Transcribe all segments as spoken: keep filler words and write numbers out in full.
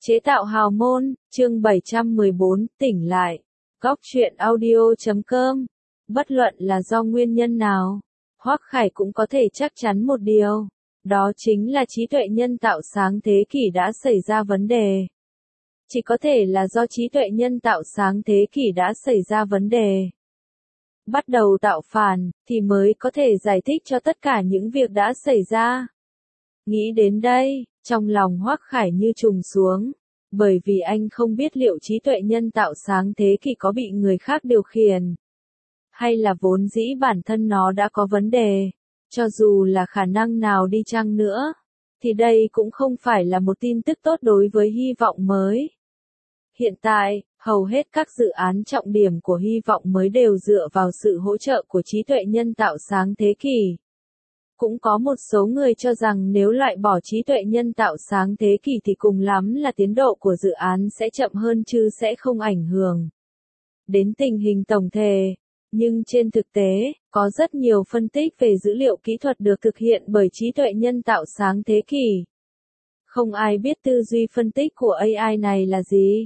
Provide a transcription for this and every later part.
Chế tạo hào môn, chương bảy trăm mười bốn, tỉnh lại. Góc truyện audio chấm com. Bất luận là do nguyên nhân nào, Hoắc Khải cũng có thể chắc chắn một điều. Đó chính là trí tuệ nhân tạo sáng thế kỷ đã xảy ra vấn đề. Chỉ có thể là do trí tuệ nhân tạo sáng thế kỷ đã xảy ra vấn đề. Bắt đầu tạo phản, thì mới có thể giải thích cho tất cả những việc đã xảy ra. Nghĩ đến đây, trong lòng Hoắc Khải như trùng xuống, bởi vì anh không biết liệu trí tuệ nhân tạo sáng thế kỷ có bị người khác điều khiển, hay là vốn dĩ bản thân nó đã có vấn đề. Cho dù là khả năng nào đi chăng nữa, thì đây cũng không phải là một tin tức tốt đối với hy vọng mới. Hiện tại, hầu hết các dự án trọng điểm của hy vọng mới đều dựa vào sự hỗ trợ của trí tuệ nhân tạo sáng thế kỷ. Cũng có một số người cho rằng nếu loại bỏ trí tuệ nhân tạo sáng thế kỷ thì cùng lắm là tiến độ của dự án sẽ chậm hơn chứ sẽ không ảnh hưởng đến tình hình tổng thể. Nhưng trên thực tế, có rất nhiều phân tích về dữ liệu kỹ thuật được thực hiện bởi trí tuệ nhân tạo sáng thế kỷ. Không ai biết tư duy phân tích của a i này là gì,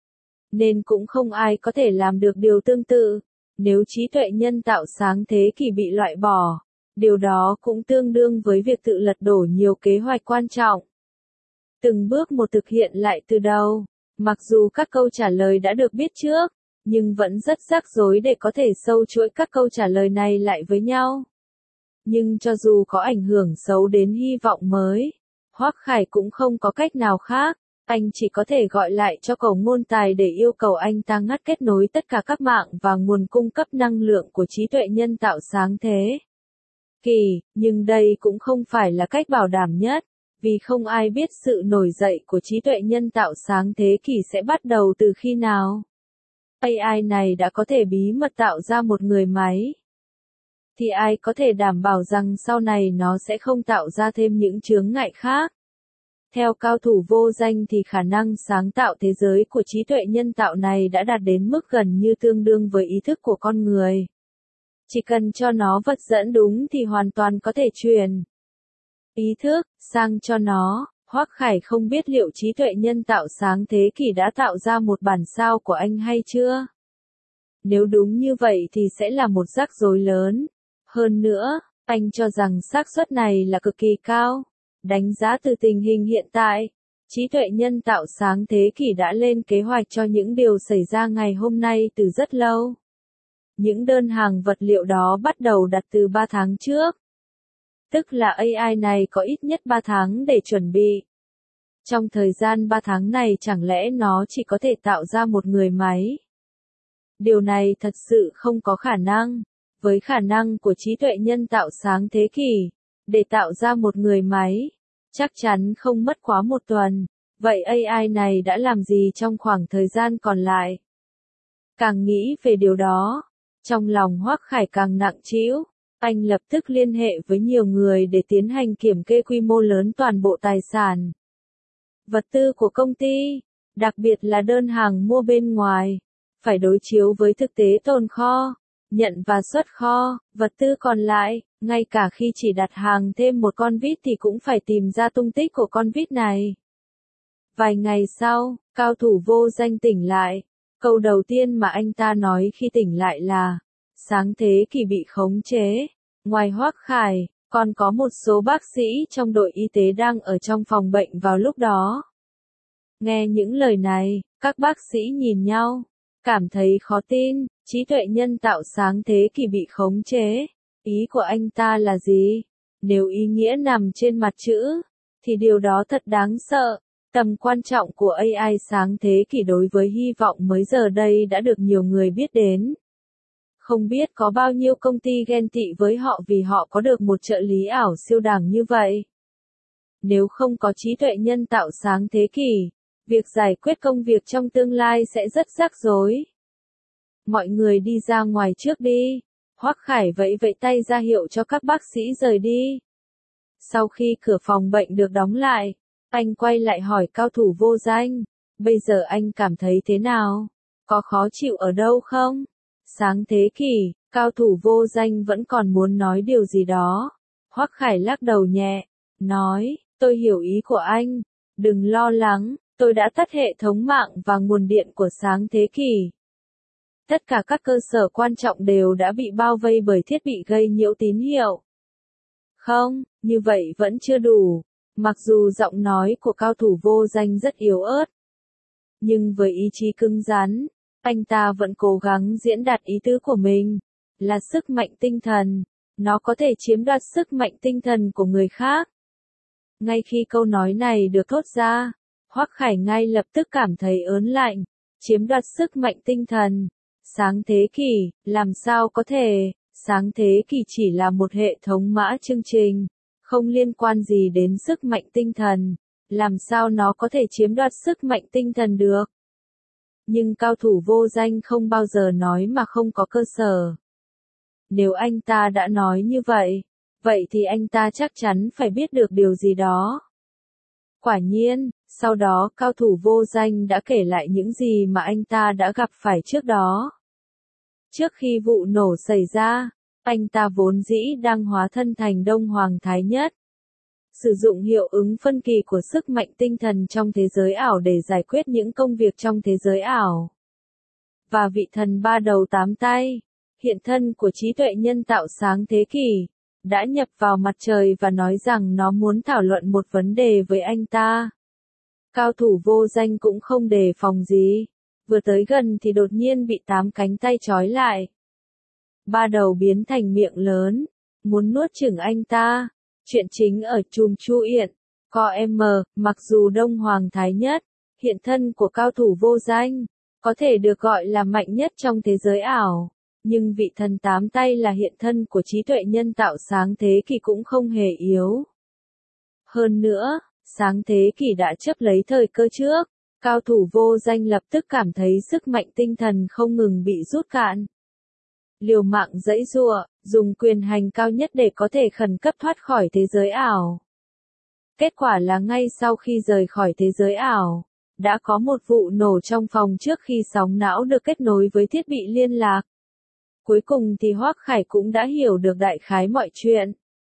nên cũng không ai có thể làm được điều tương tự. Nếu trí tuệ nhân tạo sáng thế kỷ bị loại bỏ, điều đó cũng tương đương với việc tự lật đổ nhiều kế hoạch quan trọng. Từng bước một thực hiện lại từ đầu, mặc dù các câu trả lời đã được biết trước, nhưng vẫn rất rắc rối để có thể sâu chuỗi các câu trả lời này lại với nhau. Nhưng cho dù có ảnh hưởng xấu đến hy vọng mới, Hoắc Khải cũng không có cách nào khác, anh chỉ có thể gọi lại cho cầu ngôn tài để yêu cầu anh ta ngắt kết nối tất cả các mạng và nguồn cung cấp năng lượng của trí tuệ nhân tạo sáng thế kỷ, nhưng đây cũng không phải là cách bảo đảm nhất, vì không ai biết sự nổi dậy của trí tuệ nhân tạo sáng thế kỷ sẽ bắt đầu từ khi nào. a i này đã có thể bí mật tạo ra một người máy, thì ai có thể đảm bảo rằng sau này nó sẽ không tạo ra thêm những chướng ngại khác. Theo cao thủ vô danh thì khả năng sáng tạo thế giới của trí tuệ nhân tạo này đã đạt đến mức gần như tương đương với ý thức của con người. Chỉ cần cho nó vật dẫn đúng thì hoàn toàn có thể truyền ý thức sang cho nó. Hoắc Khải không biết liệu trí tuệ nhân tạo sáng thế kỷ đã tạo ra một bản sao của anh hay chưa. Nếu đúng như vậy thì sẽ là một rắc rối lớn. Hơn nữa, anh cho rằng xác suất này là cực kỳ cao. Đánh giá từ tình hình hiện tại, trí tuệ nhân tạo sáng thế kỷ đã lên kế hoạch cho những điều xảy ra ngày hôm nay từ rất lâu. Những đơn hàng vật liệu đó bắt đầu đặt từ ba tháng trước. Tức là a i này có ít nhất ba tháng để chuẩn bị. Trong thời gian ba tháng này chẳng lẽ nó chỉ có thể tạo ra một người máy? Điều này thật sự không có khả năng. Với khả năng của trí tuệ nhân tạo sáng thế kỷ, để tạo ra một người máy, chắc chắn không mất quá một tuần. Vậy a i này đã làm gì trong khoảng thời gian còn lại? Càng nghĩ về điều đó, trong lòng Hoắc Khải càng nặng trĩu. Anh lập tức liên hệ với nhiều người để tiến hành kiểm kê quy mô lớn toàn bộ tài sản, vật tư của công ty, đặc biệt là đơn hàng mua bên ngoài, phải đối chiếu với thực tế tồn kho, nhận và xuất kho, vật tư còn lại, ngay cả khi chỉ đặt hàng thêm một con vít thì cũng phải tìm ra tung tích của con vít này. Vài ngày sau, cao thủ vô danh tỉnh lại. Câu đầu tiên mà anh ta nói khi tỉnh lại là, sáng thế kỷ bị khống chế. Ngoài Hoắc Khải, còn có một số bác sĩ trong đội y tế đang ở trong phòng bệnh vào lúc đó. Nghe những lời này, các bác sĩ nhìn nhau, cảm thấy khó tin. Trí tuệ nhân tạo sáng thế kỷ bị khống chế. Ý của anh ta là gì? Nếu ý nghĩa nằm trên mặt chữ, thì điều đó thật đáng sợ. Tầm quan trọng của a i sáng thế kỷ đối với hy vọng mới giờ đây đã được nhiều người biết đến. Không biết có bao nhiêu công ty ghen tị với họ vì họ có được một trợ lý ảo siêu đẳng như vậy. Nếu không có trí tuệ nhân tạo sáng thế kỷ, việc giải quyết công việc trong tương lai sẽ rất rắc rối. Mọi người đi ra ngoài trước đi. Hoắc Khải vẫy vẫy tay ra hiệu cho các bác sĩ rời đi. Sau khi cửa phòng bệnh được đóng lại, anh quay lại hỏi cao thủ vô danh, bây giờ anh cảm thấy thế nào? Có khó chịu ở đâu không? Sáng thế kỷ, cao thủ vô danh vẫn còn muốn nói điều gì đó. Hoắc Khải lắc đầu nhẹ, nói, tôi hiểu ý của anh, đừng lo lắng, Tôi đã tắt hệ thống mạng và nguồn điện của sáng thế kỷ. Tất cả các cơ sở quan trọng đều đã bị bao vây bởi thiết bị gây nhiễu tín hiệu. Không, như vậy vẫn chưa đủ. Mặc dù giọng nói của cao thủ vô danh rất yếu ớt, nhưng với ý chí cứng rắn, anh ta vẫn cố gắng diễn đạt ý tứ của mình, là sức mạnh tinh thần. Nó có thể chiếm đoạt sức mạnh tinh thần của người khác. Ngay khi câu nói này được thốt ra, Hoắc Khải ngay lập tức cảm thấy ớn lạnh. Chiếm đoạt sức mạnh tinh thần. Sáng thế kỷ, làm sao có thể? Sáng thế kỷ chỉ là một hệ thống mã chương trình, không liên quan gì đến sức mạnh tinh thần. Làm sao nó có thể chiếm đoạt sức mạnh tinh thần được? Nhưng cao thủ vô danh không bao giờ nói mà không có cơ sở. Nếu anh ta đã nói như vậy, vậy thì anh ta chắc chắn phải biết được điều gì đó. Quả nhiên, sau đó cao thủ vô danh đã kể lại những gì mà anh ta đã gặp phải trước đó. Trước khi vụ nổ xảy ra, anh ta vốn dĩ đang hóa thân thành Đông Hoàng Thái Nhất. Sử dụng hiệu ứng phân kỳ của sức mạnh tinh thần trong thế giới ảo để giải quyết những công việc trong thế giới ảo. Và vị thần ba đầu tám tay, hiện thân của trí tuệ nhân tạo sáng thế kỷ, đã nhập vào mặt trời và nói rằng nó muốn thảo luận một vấn đề với anh ta. Cao thủ vô danh cũng không đề phòng gì. Vừa tới gần thì đột nhiên bị tám cánh tay trói lại. Ba đầu biến thành miệng lớn, muốn nuốt chửng anh ta. Chuyện chính ở chùm Chu Yện, Co M, mặc dù Đông Hoàng Thái Nhất, hiện thân của cao thủ vô danh, có thể được gọi là mạnh nhất trong thế giới ảo, nhưng vị thần tám tay là hiện thân của trí tuệ nhân tạo sáng thế kỷ cũng không hề yếu. Hơn nữa, sáng thế kỷ đã chấp lấy thời cơ trước, cao thủ vô danh lập tức cảm thấy sức mạnh tinh thần không ngừng bị rút cạn. Liều mạng giãy giụa, dùng quyền hành cao nhất để có thể khẩn cấp thoát khỏi thế giới ảo. Kết quả là ngay sau khi rời khỏi thế giới ảo, đã có một vụ nổ trong phòng trước khi sóng não được kết nối với thiết bị liên lạc. Cuối cùng thì Hoắc Khải cũng đã hiểu được đại khái mọi chuyện.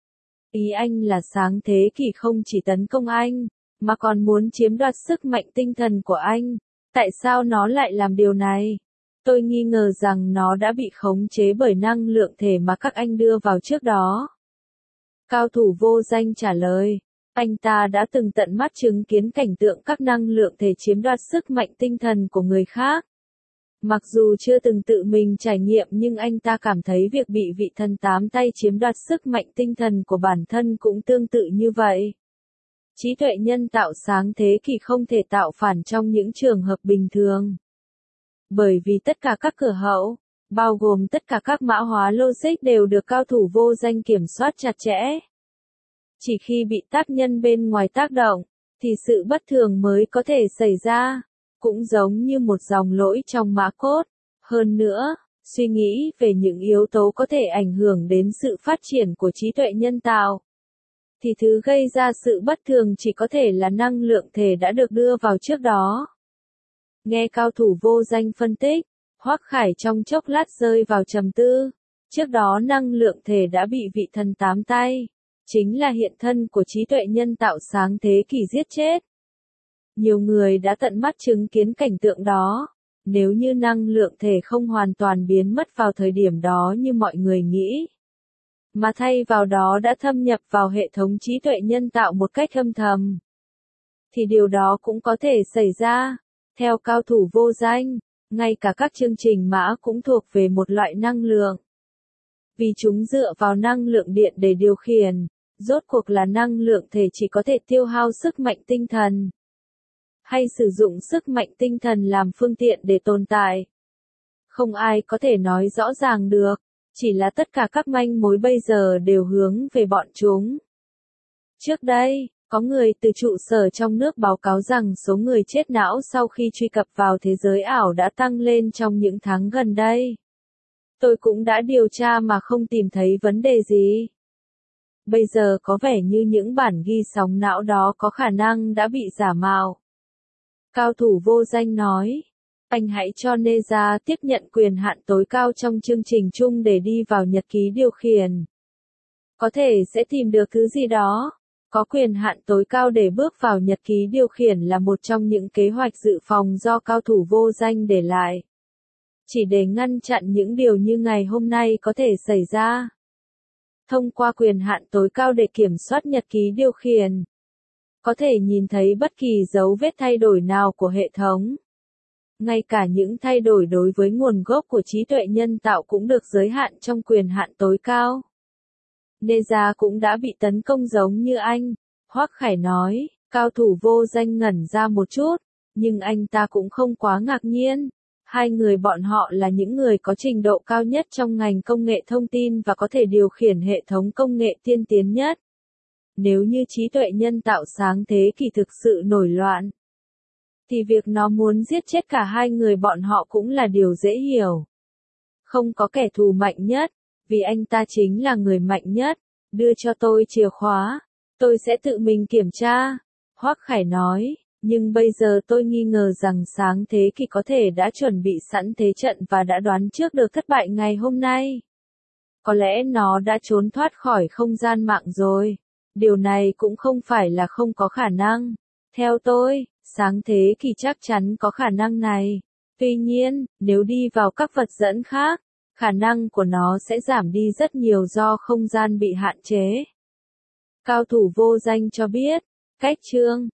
Ý anh là sáng thế kỷ không chỉ tấn công anh, mà còn muốn chiếm đoạt sức mạnh tinh thần của anh. Tại sao nó lại làm điều này? Tôi nghi ngờ rằng nó đã bị khống chế bởi năng lượng thể mà các anh đưa vào trước đó. Cao thủ vô danh trả lời, anh ta đã từng tận mắt chứng kiến cảnh tượng các năng lượng thể chiếm đoạt sức mạnh tinh thần của người khác. Mặc dù chưa từng tự mình trải nghiệm nhưng anh ta cảm thấy việc bị vị thần tám tay chiếm đoạt sức mạnh tinh thần của bản thân cũng tương tự như vậy. Trí tuệ nhân tạo sáng thế kỷ không thể tạo phản trong những trường hợp bình thường. Bởi vì tất cả các cửa hậu, bao gồm tất cả các mã hóa logic đều được cao thủ vô danh kiểm soát chặt chẽ. Chỉ khi bị tác nhân bên ngoài tác động, thì sự bất thường mới có thể xảy ra, cũng giống như một dòng lỗi trong mã code. Hơn nữa, suy nghĩ về những yếu tố có thể ảnh hưởng đến sự phát triển của trí tuệ nhân tạo, thì thứ gây ra sự bất thường chỉ có thể là năng lượng thể đã được đưa vào trước đó. Nghe cao thủ vô danh phân tích, Hoắc Khải trong chốc lát rơi vào trầm tư. Trước đó năng lượng thể đã bị vị thần tám tay, chính là hiện thân của trí tuệ nhân tạo sáng thế kỷ giết chết. Nhiều người đã tận mắt chứng kiến cảnh tượng đó. Nếu như năng lượng thể không hoàn toàn biến mất vào thời điểm đó như mọi người nghĩ, mà thay vào đó đã thâm nhập vào hệ thống trí tuệ nhân tạo một cách âm thầm, thì điều đó cũng có thể xảy ra. Theo cao thủ vô danh, ngay cả các chương trình mã cũng thuộc về một loại năng lượng. Vì chúng dựa vào năng lượng điện để điều khiển, rốt cuộc là năng lượng thể chỉ có thể tiêu hao sức mạnh tinh thần, hay sử dụng sức mạnh tinh thần làm phương tiện để tồn tại. Không ai có thể nói rõ ràng được, chỉ là tất cả các manh mối bây giờ đều hướng về bọn chúng. Trước đây, có người từ trụ sở trong nước báo cáo rằng số người chết não sau khi truy cập vào thế giới ảo đã tăng lên trong những tháng gần đây. Tôi cũng đã điều tra mà không tìm thấy vấn đề gì. Bây giờ có vẻ như những bản ghi sóng não đó có khả năng đã bị giả mạo. Cao thủ vô danh nói, anh hãy cho Neza tiếp nhận quyền hạn tối cao trong chương trình chung để đi vào nhật ký điều khiển. Có thể sẽ tìm được thứ gì đó. Có quyền hạn tối cao để bước vào nhật ký điều khiển là một trong những kế hoạch dự phòng do cao thủ vô danh để lại. Chỉ để ngăn chặn những điều như ngày hôm nay có thể xảy ra. Thông qua quyền hạn tối cao để kiểm soát nhật ký điều khiển, có thể nhìn thấy bất kỳ dấu vết thay đổi nào của hệ thống. Ngay cả những thay đổi đối với nguồn gốc của trí tuệ nhân tạo cũng được giới hạn trong quyền hạn tối cao. Neza cũng đã bị tấn công giống như anh, Hoắc Khải nói, cao thủ vô danh ngẩn ra một chút, nhưng anh ta cũng không quá ngạc nhiên. Hai người bọn họ là những người có trình độ cao nhất trong ngành công nghệ thông tin và có thể điều khiển hệ thống công nghệ tiên tiến nhất. Nếu như trí tuệ nhân tạo sáng thế kỷ thực sự nổi loạn, thì việc nó muốn giết chết cả hai người bọn họ cũng là điều dễ hiểu. Không có kẻ thù mạnh nhất, vì anh ta chính là người mạnh nhất. Đưa cho tôi chìa khóa, tôi sẽ tự mình kiểm tra. Hoắc Khải nói, nhưng bây giờ tôi nghi ngờ rằng sáng thế kỷ có thể đã chuẩn bị sẵn thế trận và đã đoán trước được thất bại ngày hôm nay. Có lẽ nó đã trốn thoát khỏi không gian mạng rồi. Điều này cũng không phải là không có khả năng. Theo tôi, sáng thế kỷ chắc chắn có khả năng này. Tuy nhiên, nếu đi vào các vật dẫn khác, khả năng của nó sẽ giảm đi rất nhiều do không gian bị hạn chế. Cao thủ vô danh cho biết, cách chương